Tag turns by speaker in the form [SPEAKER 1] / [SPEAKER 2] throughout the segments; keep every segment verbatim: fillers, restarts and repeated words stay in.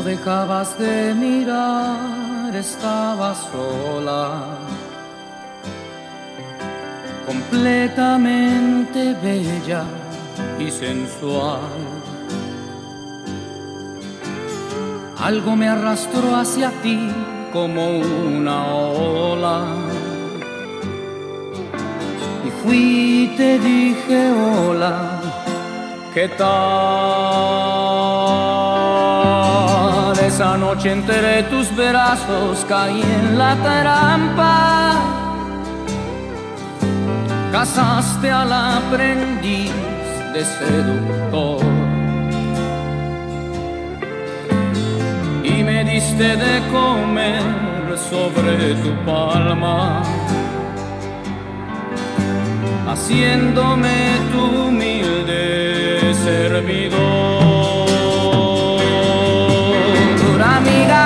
[SPEAKER 1] dejabas de mirar, estaba sola, completamente bella y sensual. Algo me arrastró hacia ti como una ola, y fui y te dije hola, ¿qué tal? Esa noche entre tus brazos caí en la trampa, casaste al aprendiz de seductor y me diste de comer sobre tu palma, haciéndome tu humilde servidor. Amiga,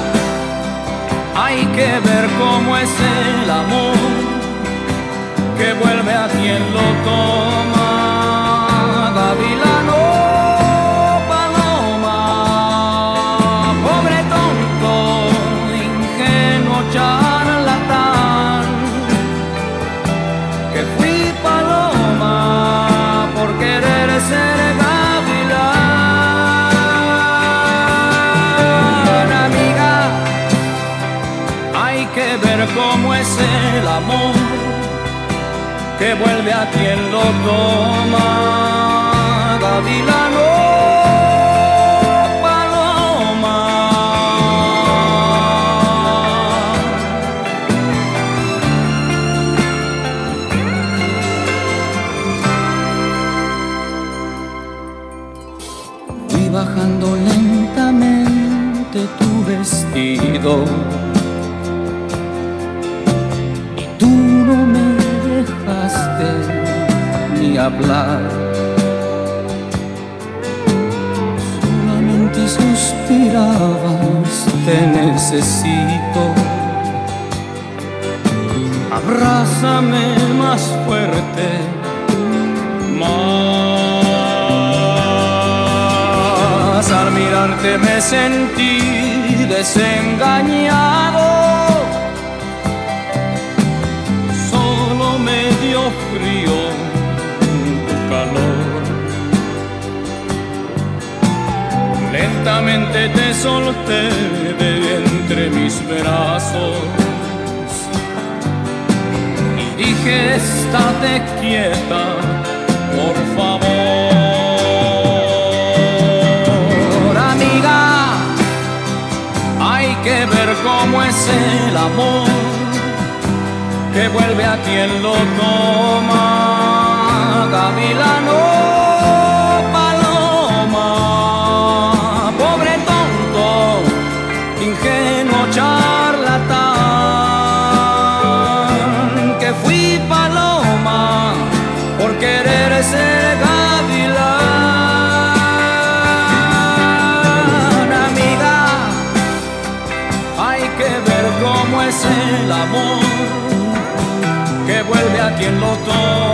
[SPEAKER 1] hay que ver cómo es el amor que vuelve a quien lo toma. Gavilano, paloma, pobre tonto, ingenuo charlatán, que fui paloma por querer ser gavilán. Amiga, hay que ver cómo es el amor que vuelve a quien lo toma. Gavilano, paloma. Fui bajando lentamente tu vestido y tú no me dejaste ni hablar, solamente suspirabas, te necesito, abrázame más fuerte, más. Al mirarte me sentí desengañado, frío tu calor. Lentamente te solté de entre mis brazos y dije, estate quieta, por favor. Amiga, hay que ver cómo es el amor que vuelve a quien lo toma. Gavilano, paloma, pobre tonto, ingenuo charlatán, que fui paloma por querer ser gavilán. Amiga, hay que ver cómo es el amor que vuelve a quien lo toma.